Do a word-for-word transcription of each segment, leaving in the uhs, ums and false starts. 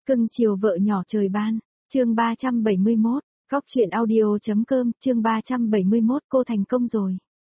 Cưng chiều vợ nhỏ trời ban, chương ba trăm bảy mươi mốt, góc chuyện audio.com, chương ba trăm bảy mươi mốt cô thành công rồi.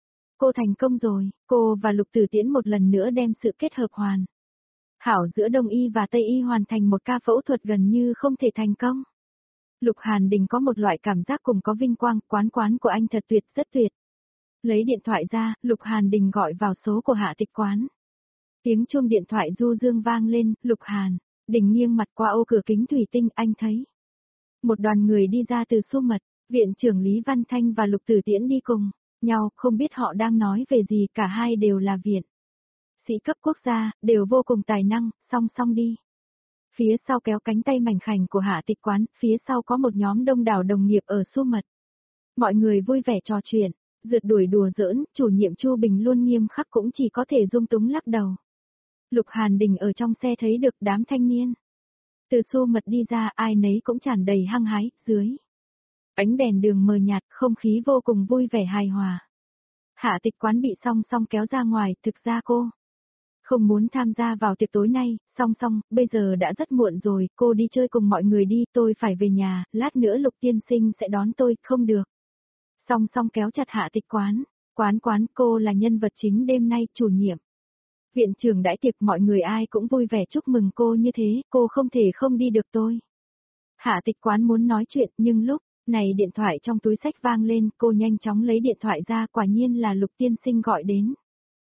Cô thành công rồi, cô và Lục Tử Tiễn một lần nữa đem sự kết hợp hoàn hảo giữa Đông y và Tây y hoàn thành một ca phẫu thuật gần như không thể thành công. Lục Hàn Đình có một loại cảm giác cùng có vinh quang, quán quán của anh thật tuyệt, rất tuyệt. Lấy điện thoại ra, Lục Hàn Đình gọi vào số của Hạ Tịch Quán. Tiếng chuông điện thoại du dương vang lên, Lục Hàn Đình nghiêng mặt qua ô cửa kính thủy tinh, anh thấy một đoàn người đi ra từ Xu Mật, viện trưởng Lý Văn Thanh và Lục Tử Tiễn đi cùng nhau, không biết họ đang nói về gì, cả hai đều là viện sĩ cấp quốc gia, đều vô cùng tài năng, song song đi. Phía sau kéo cánh tay mảnh khảnh của Hạ Tịch Quán, phía sau có một nhóm đông đảo đồng nghiệp ở Xu Mật. Mọi người vui vẻ trò chuyện, rượt đuổi đùa giỡn, chủ nhiệm Chu Bình luôn nghiêm khắc cũng chỉ có thể dung túng lắc đầu. Lục Hàn Đình ở trong xe thấy được đám thanh niên từ Xu Mật đi ra, ai nấy cũng tràn đầy hăng hái, dưới ánh đèn đường mờ nhạt, không khí vô cùng vui vẻ hài hòa. Hạ Tịch Quán bị song song kéo ra ngoài, thực ra cô không muốn tham gia vào tiệc tối nay, song song, bây giờ đã rất muộn rồi, cô đi chơi cùng mọi người đi, tôi phải về nhà, lát nữa Lục tiên sinh sẽ đón tôi, không được. Song song kéo chặt Hạ Tịch Quán, quán quán, cô là nhân vật chính đêm nay, chủ nhiệm viện trưởng đãi tiệc, mọi người ai cũng vui vẻ chúc mừng cô như thế, cô không thể không đi được tôi. Hạ Tịch Quán muốn nói chuyện, nhưng lúc này điện thoại trong túi xách vang lên, cô nhanh chóng lấy điện thoại ra, quả nhiên là Lục tiên sinh gọi đến.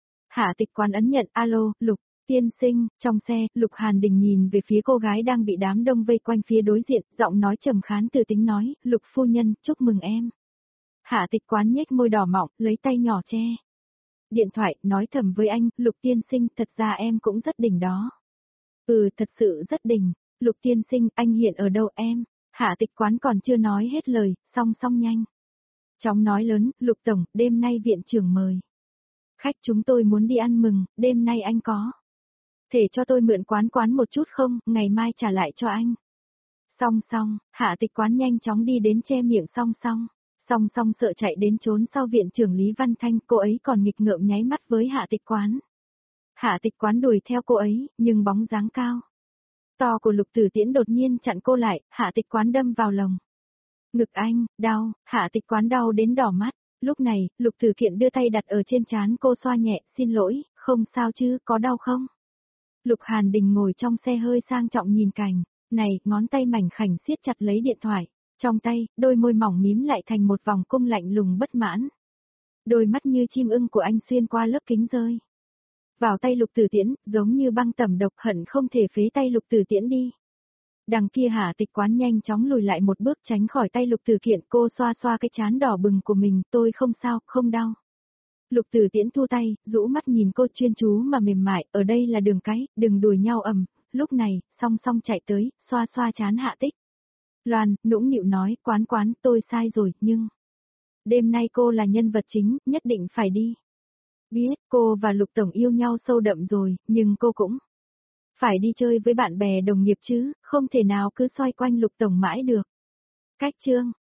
Hạ Tịch Quán ấn nhận, alo, Lục tiên sinh, trong xe, Lục Hàn Đình nhìn về phía cô gái đang bị đám đông vây quanh phía đối diện, giọng nói trầm khán từ tính nói, Lục phu nhân, chúc mừng em. Hạ Tịch Quán nhếch môi đỏ mọng, lấy tay nhỏ che điện thoại, nói thầm với anh, Lục tiên sinh, thật ra em cũng rất đỉnh đó. Ừ, thật sự rất đỉnh. Lục tiên sinh, anh hiện ở đâu em? Hạ Tịch Quán còn chưa nói hết lời, song song nhanh chóng nói lớn, Lục tổng, đêm nay viện trưởng mời khách, chúng tôi muốn đi ăn mừng, đêm nay anh có thể cho tôi mượn quán quán một chút không, ngày mai trả lại cho anh. Song song, Hạ Tịch Quán nhanh chóng đi đến che miệng song song. Song song sợ chạy đến trốn sau viện trưởng Lý Văn Thanh, cô ấy còn nghịch ngợm nháy mắt với Hạ Tịch Quán. Hạ Tịch Quán đuổi theo cô ấy, nhưng bóng dáng cao to của Lục Tử Tiễn đột nhiên chặn cô lại, Hạ Tịch Quán đâm vào lồng ngực anh, đau, Hạ Tịch Quán đau đến đỏ mắt. Lúc này, Lục Tử Kiện đưa tay đặt ở trên trán cô, xoa nhẹ, xin lỗi, không sao chứ, có đau không? Lục Hàn Đình ngồi trong xe hơi sang trọng nhìn cảnh này, ngón tay mảnh khảnh siết chặt lấy điện thoại trong tay, đôi môi mỏng mím lại thành một vòng cung lạnh lùng bất mãn. Đôi mắt như chim ưng của anh xuyên qua lớp kính rơi vào tay Lục Tử Tiễn, giống như băng tẩm độc, hận không thể phế tay Lục Tử Tiễn đi. Đằng kia Hạ Tịch Quán nhanh chóng lùi lại một bước tránh khỏi tay Lục Tử Kiện, cô xoa xoa cái trán đỏ bừng của mình, tôi không sao, không đau. Lục Tử Tiễn thu tay, rũ mắt nhìn cô chuyên chú mà mềm mại, ở đây là đường cái, đừng đùi nhau ầm. Lúc này, song song chạy tới, xoa xoa trán Hạ Tịch Loan, nũng nịu nói, quán quán, tôi sai rồi, nhưng đêm nay cô là nhân vật chính, nhất định phải đi. Biết, cô và Lục tổng yêu nhau sâu đậm rồi, nhưng cô cũng phải đi chơi với bạn bè đồng nghiệp chứ, không thể nào cứ xoay quanh Lục tổng mãi được. Cách chương